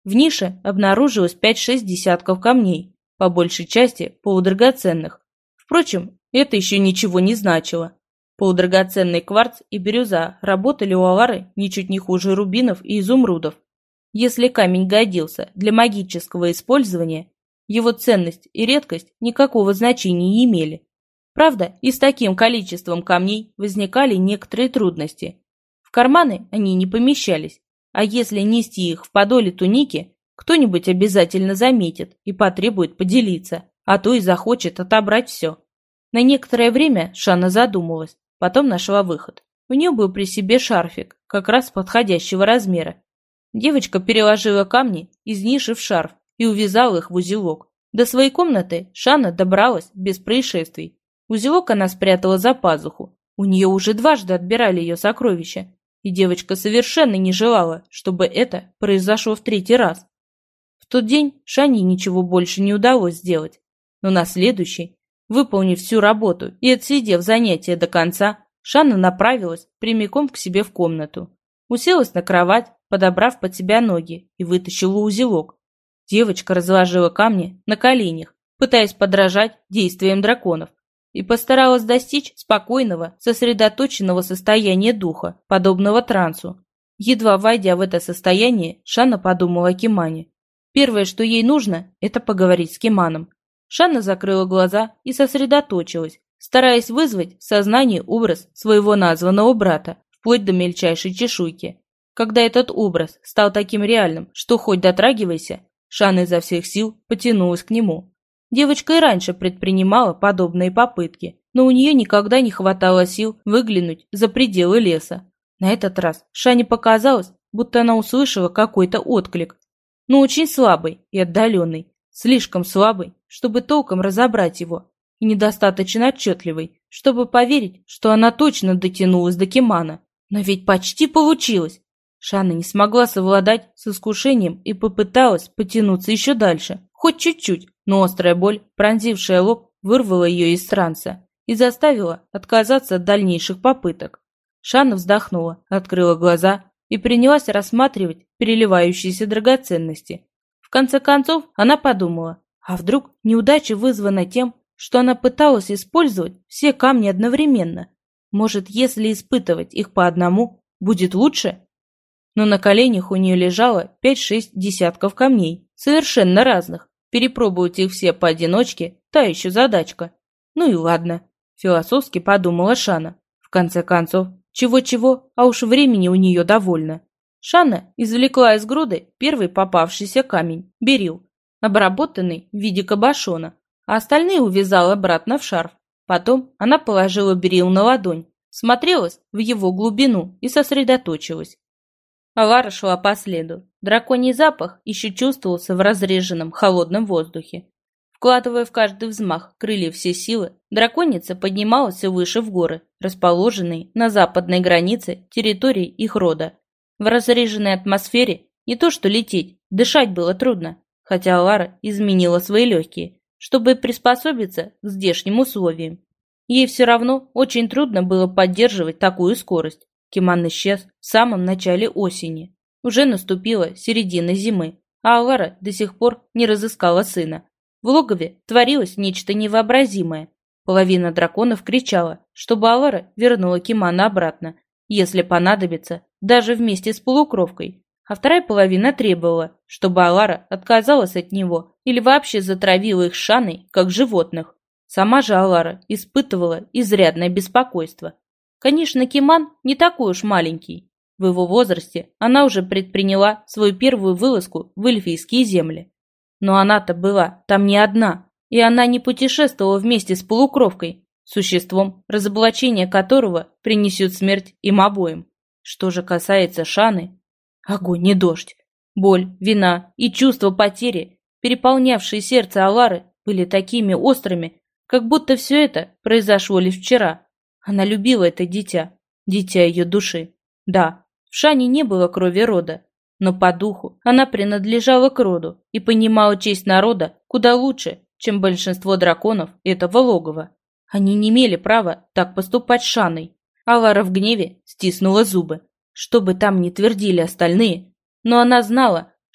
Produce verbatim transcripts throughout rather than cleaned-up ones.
В нише обнаружилось пять-шесть десятков камней, по большей части полудрагоценных. Впрочем, это еще ничего не значило. Полудрагоценный кварц и бирюза работали у Алары ничуть не хуже рубинов и изумрудов. Если камень годился для магического использования, его ценность и редкость никакого значения не имели. Правда, и с таким количеством камней возникали некоторые трудности. В карманы они не помещались, а если нести их в подоле туники, кто-нибудь обязательно заметит и потребует поделиться, а то и захочет отобрать все. На некоторое время Шана задумалась, потом нашла выход. У нее был при себе шарфик, как раз подходящего размера. Девочка переложила камни из ниши в шарф и увязала их в узелок. До своей комнаты Шана добралась без происшествий. Узелок она спрятала за пазуху. У нее уже дважды отбирали ее сокровища, и девочка совершенно не желала, чтобы это произошло в третий раз. В тот день Шане ничего больше не удалось сделать, но на следующий, выполнив всю работу и отсидев занятие до конца, Шана направилась прямиком к себе в комнату. Уселась на кровать, подобрав под себя ноги, и вытащила узелок. Девочка разложила камни на коленях, пытаясь подражать действиям драконов, и постаралась достичь спокойного, сосредоточенного состояния духа, подобного трансу. Едва войдя в это состояние, Шана подумала о Кимане. Первое, что ей нужно, это поговорить с Киманом. Шана закрыла глаза и сосредоточилась, стараясь вызвать в сознании образ своего названного брата, вплоть до мельчайшей чешуйки. Когда этот образ стал таким реальным, что хоть дотрагивайся, Шана изо всех сил потянулась к нему. Девочка и раньше предпринимала подобные попытки, но у нее никогда не хватало сил выглянуть за пределы леса. На этот раз Шане показалось, будто она услышала какой-то отклик, но очень слабый и отдаленный, слишком слабый, чтобы толком разобрать его, и недостаточно отчетливый, чтобы поверить, что она точно дотянулась до Кимана. Но ведь почти получилось. Шана не смогла совладать с искушением и попыталась потянуться еще дальше, хоть чуть-чуть, но острая боль, пронзившая лоб, вырвала ее из транса и заставила отказаться от дальнейших попыток. Шана вздохнула, открыла глаза и принялась рассматривать переливающиеся драгоценности. В конце концов, она подумала, а вдруг неудача вызвана тем, что она пыталась использовать все камни одновременно? Может, если испытывать их по одному, будет лучше? Но на коленях у нее лежало пять-шесть десятков камней, совершенно разных. Перепробовать их все поодиночке – та еще задачка. Ну и ладно, философски подумала Шана. В конце концов, чего-чего, а уж времени у нее довольно. Шана извлекла из груды первый попавшийся камень – берил, обработанный в виде кабошона, а остальные увязала обратно в шарф. Потом она положила берил на ладонь, смотрелась в его глубину и сосредоточилась. Алара шла по следу. Драконий запах еще чувствовался в разреженном холодном воздухе. Вкладывая в каждый взмах крыльев все силы, драконица поднималась все выше в горы, расположенные на западной границе территории их рода. В разреженной атмосфере не то что лететь, дышать было трудно, хотя Алара изменила свои легкие, чтобы приспособиться к здешним условиям. Ей все равно очень трудно было поддерживать такую скорость. Киман исчез в самом начале осени. Уже наступила середина зимы, а Алара до сих пор не разыскала сына. В логове творилось нечто невообразимое. Половина драконов кричала, чтобы Алара вернула Кимана обратно, если понадобится, даже вместе с полукровкой, а вторая половина требовала, чтобы Алара отказалась от него или вообще затравила их Шаной, как животных. Сама же Алара испытывала изрядное беспокойство. Конечно, Киман не такой уж маленький. В его возрасте она уже предприняла свою первую вылазку в эльфийские земли. Но она-то была там не одна, и она не путешествовала вместе с полукровкой, существом, разоблачение которого принесет смерть им обоим. Что же касается Шаны, огонь и дождь, боль, вина и чувство потери, переполнявшие сердце Алары, были такими острыми, как будто все это произошло лишь вчера. Она любила это дитя, дитя ее души. Да, в Шане не было крови рода, но по духу она принадлежала к роду и понимала честь народа куда лучше, чем большинство драконов этого логова. Они не имели права так поступать с Шаной. Алара в гневе стиснула зубы. Что бы там ни твердили остальные, но она знала,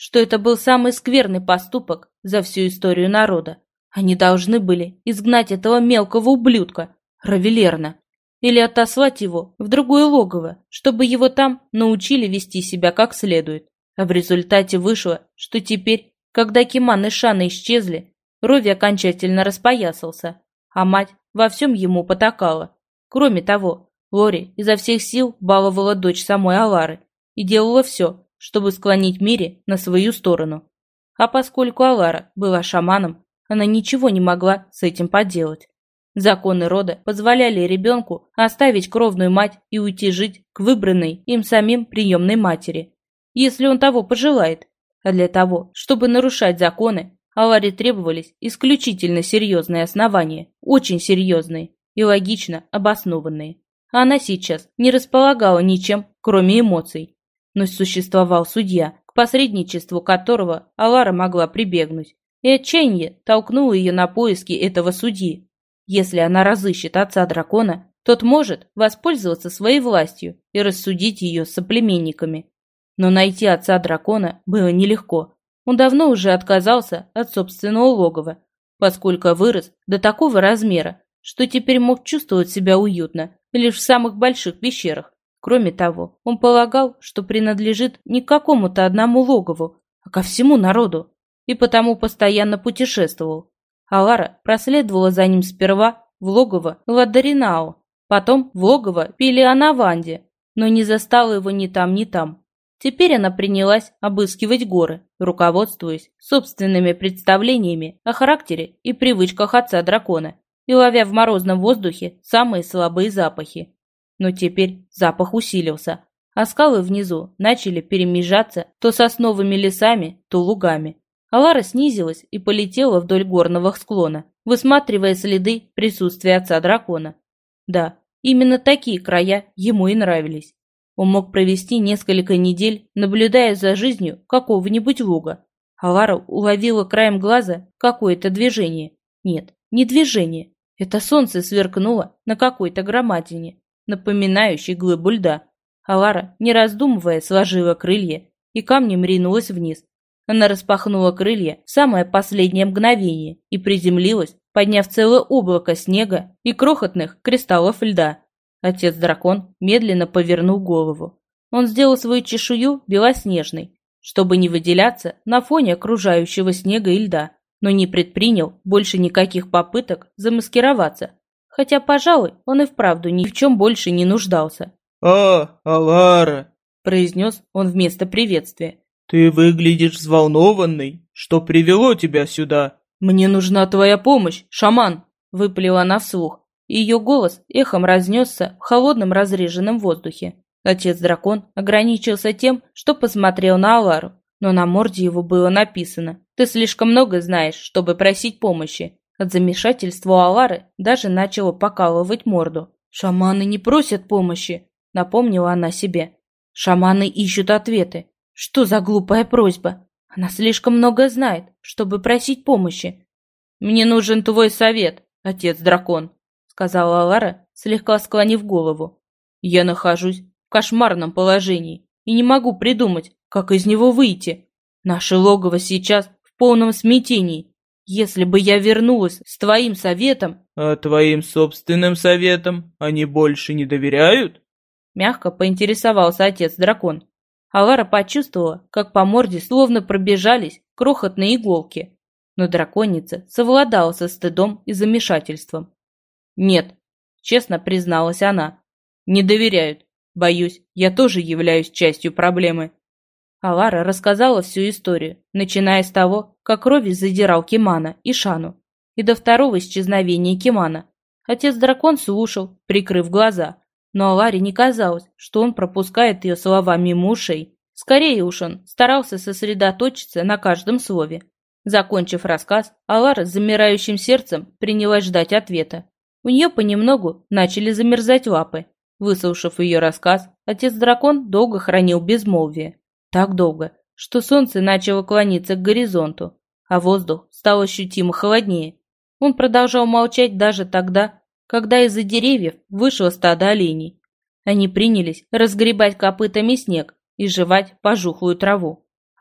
что это был самый скверный поступок за всю историю народа. Они должны были изгнать этого мелкого ублюдка, Равелерна, или отослать его в другое логово, чтобы его там научили вести себя как следует. А в результате вышло, что теперь, когда Киман и Шана исчезли, Рови окончательно распоясался, а мать во всем ему потакала. Кроме того, Лори изо всех сил баловала дочь самой Алары и делала все, чтобы склонить Мири на свою сторону. А поскольку Алара была шаманом, она ничего не могла с этим поделать. Законы рода позволяли ребенку оставить кровную мать и уйти жить к выбранной им самим приемной матери, если он того пожелает. А для того, чтобы нарушать законы, Аларе требовались исключительно серьезные основания, очень серьезные и логично обоснованные. А она сейчас не располагала ничем, кроме эмоций. Но существовал судья, к посредничеству которого Алара могла прибегнуть, и отчаяние толкнуло ее на поиски этого судьи. Если она разыщет отца дракона, тот может воспользоваться своей властью и рассудить ее с соплеменниками. Но найти отца дракона было нелегко. Он давно уже отказался от собственного логова, поскольку вырос до такого размера, что теперь мог чувствовать себя уютно лишь в самых больших пещерах. Кроме того, он полагал, что принадлежит не к какому-то одному логову, а ко всему народу, и потому постоянно путешествовал. Алара проследовала за ним сперва в логово Ладаринао, потом в логово Пелианаванди, но не застала его ни там, ни там. Теперь она принялась обыскивать горы, руководствуясь собственными представлениями о характере и привычках отца дракона и ловя в морозном воздухе самые слабые запахи. Но теперь запах усилился, а скалы внизу начали перемежаться то сосновыми лесами, то лугами. Алара снизилась и полетела вдоль горного склона, высматривая следы присутствия отца дракона. Да, именно такие края ему и нравились. Он мог провести несколько недель, наблюдая за жизнью какого-нибудь луга. Алара уловила краем глаза какое-то движение. Нет, не движение. Это солнце сверкнуло на какой-то громадине, напоминающей глыбу льда. Алара, не раздумывая, сложила крылья и камнем ринулась вниз. Она распахнула крылья в самое последнее мгновение и приземлилась, подняв целое облако снега и крохотных кристаллов льда. Отец-дракон медленно повернул голову. Он сделал свою чешую белоснежной, чтобы не выделяться на фоне окружающего снега и льда, но не предпринял больше никаких попыток замаскироваться, хотя, пожалуй, он и вправду ни в чем больше не нуждался. «А, Алара!» – произнес он вместо приветствия. «Ты выглядишь взволнованной. Что привело тебя сюда?» «Мне нужна твоя помощь, шаман!» – выпалила она вслух. Ее голос эхом разнесся в холодном разреженном воздухе. Отец-дракон ограничился тем, что посмотрел на Алару, но на морде его было написано: «Ты слишком много знаешь, чтобы просить помощи». От замешательства у Алары даже начало покалывать морду. «Шаманы не просят помощи», — напомнила она себе. «Шаманы ищут ответы. Что за глупая просьба? Она слишком много знает, чтобы просить помощи». «Мне нужен твой совет, отец-дракон», — сказала Алара, слегка склонив голову. «Я нахожусь в кошмарном положении и не могу придумать, как из него выйти. Наше логово сейчас в полном смятении. Если бы я вернулась с твоим советом...» «А твоим собственным советам они больше не доверяют?» Мягко поинтересовался отец-дракон. Алара почувствовала, как по морде словно пробежались крохотные иголки. Но драконица совладала со стыдом и замешательством. «Нет», — честно призналась она, — «не доверяют. Боюсь, я тоже являюсь частью проблемы». Алара рассказала всю историю, начиная с того, как Рови задирал Кимана и Шану, и до второго исчезновения Кимана. Отец-дракон слушал, прикрыв глаза, но Аларе не казалось, что он пропускает ее слова мимо ушей. Скорее уж он старался сосредоточиться на каждом слове. Закончив рассказ, Алара с замирающим сердцем принялась ждать ответа. У нее понемногу начали замерзать лапы. Выслушав ее рассказ, отец-дракон долго хранил безмолвие. Так долго, что солнце начало клониться к горизонту, а воздух стал ощутимо холоднее. Он продолжал молчать даже тогда, когда из-за деревьев вышло стадо оленей. Они принялись разгребать копытами снег и жевать пожухлую траву.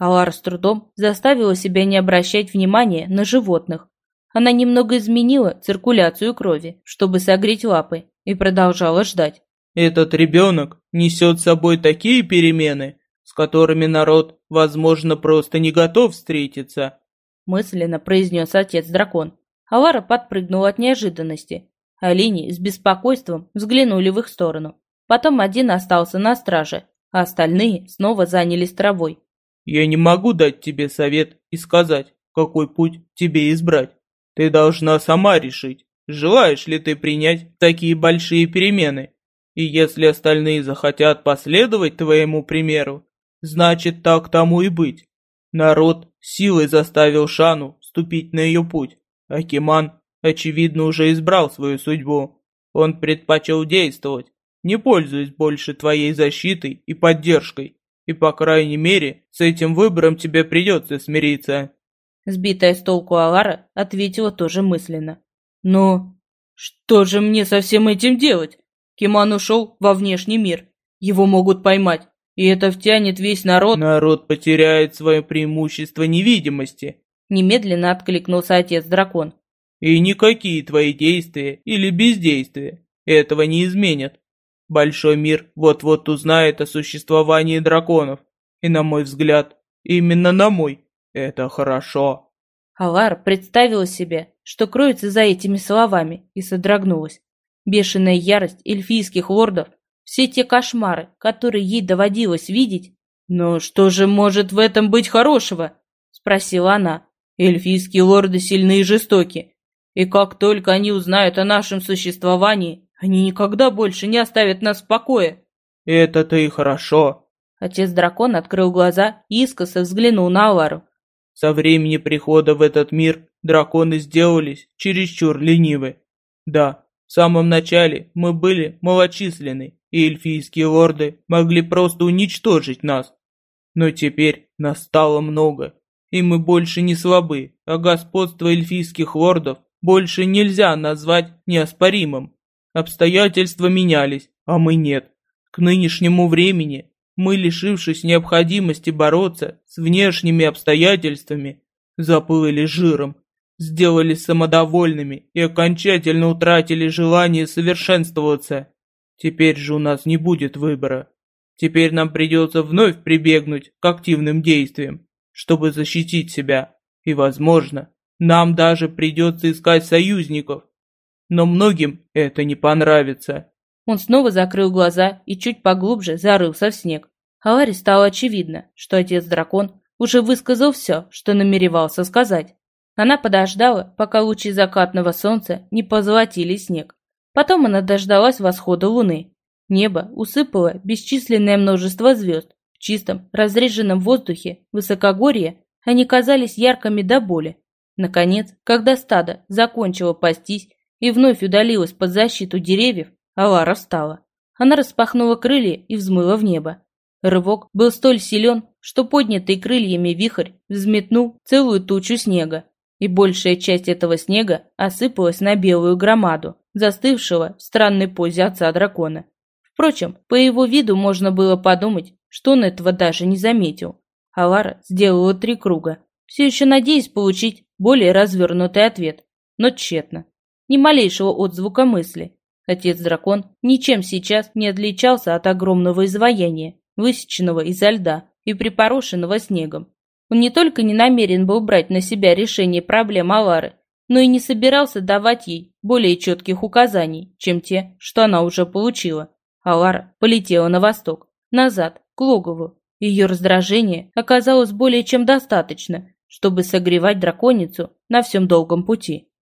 Алара с трудом заставила себя не обращать внимания на животных. Она немного изменила циркуляцию крови, чтобы согреть лапы, и продолжала ждать. Этот ребенок несет с собой такие перемены, с которыми народ, возможно, просто не готов встретиться, мысленно произнес отец-дракон. Алара подпрыгнула от неожиданности. Олени с беспокойством взглянули в их сторону. Потом один остался на страже, а остальные снова занялись травой. «Я не могу дать тебе совет и сказать, какой путь тебе избрать. Ты должна сама решить, желаешь ли ты принять такие большие перемены. И если остальные захотят последовать твоему примеру, значит так тому и быть. Народ силой заставил Шану вступить на ее путь, а Киман, очевидно, уже избрал свою судьбу. Он предпочел действовать, не пользуясь больше твоей защитой и поддержкой, и, по крайней мере, с этим выбором тебе придется смириться». Сбитая с толку Алара ответила тоже мысленно. «Но что же мне со всем этим делать? Киман ушел во внешний мир. Его могут поймать, и это втянет весь народ». «Народ потеряет свое преимущество невидимости», немедленно откликнулся отец-дракон. «И никакие твои действия или бездействия этого не изменят. Большой мир вот-вот узнает о существовании драконов, и, на мой взгляд, именно на мой, это хорошо». Алара представила себе, что кроется за этими словами, и содрогнулась. Бешеная ярость эльфийских лордов, все те кошмары, которые ей доводилось видеть. «Но что же может в этом быть хорошего?» – спросила она. «Эльфийские лорды сильны и жестоки, и как только они узнают о нашем существовании, они никогда больше не оставят нас в покое». «Это-то и хорошо». Отец-дракон открыл глаза и искоса взглянул на Алару. «Со времени прихода в этот мир драконы сделались чересчур ленивы. Да, в самом начале мы были малочисленны, и эльфийские лорды могли просто уничтожить нас. Но теперь нас стало много, и мы больше не слабы, а господство эльфийских лордов больше нельзя назвать неоспоримым. Обстоятельства менялись, а мы нет. К нынешнему времени мы, лишившись необходимости бороться с внешними обстоятельствами, заплыли жиром, сделались самодовольными и окончательно утратили желание совершенствоваться. Теперь же у нас не будет выбора. Теперь нам придется вновь прибегнуть к активным действиям, чтобы защитить себя, и, возможно, нам даже придется искать союзников. Но многим это не понравится». Он снова закрыл глаза и чуть поглубже зарылся в снег. Аларе стало очевидно, что отец-дракон уже высказал все, что намеревался сказать. Она подождала, пока лучи закатного солнца не позолотили снег. Потом она дождалась восхода луны. Небо усыпало бесчисленное множество звезд. В чистом, разреженном воздухе высокогорья они казались яркими до боли. Наконец, когда стадо закончило пастись и вновь удалилось под защиту деревьев, Алара встала. Она распахнула крылья и взмыла в небо. Рывок был столь силен, что поднятый крыльями вихрь взметнул целую тучу снега, и большая часть этого снега осыпалась на белую громаду, застывшего в странной позе отца дракона. Впрочем, по его виду можно было подумать, что он этого даже не заметил. Алара сделала три круга, все еще надеясь получить более развернутый ответ, но тщетно. Ни малейшего отзвука мысли. Отец-дракон ничем сейчас не отличался от огромного изваяния, высеченного изо льда и припорошенного снегом. Он не только не намерен был брать на себя решение проблем Алары, но и не собирался давать ей более четких указаний, чем те, что она уже получила. Алара полетела на восток, назад, к логову. Ее раздражение оказалось более чем достаточно, чтобы согревать драконицу на всем долгом пути.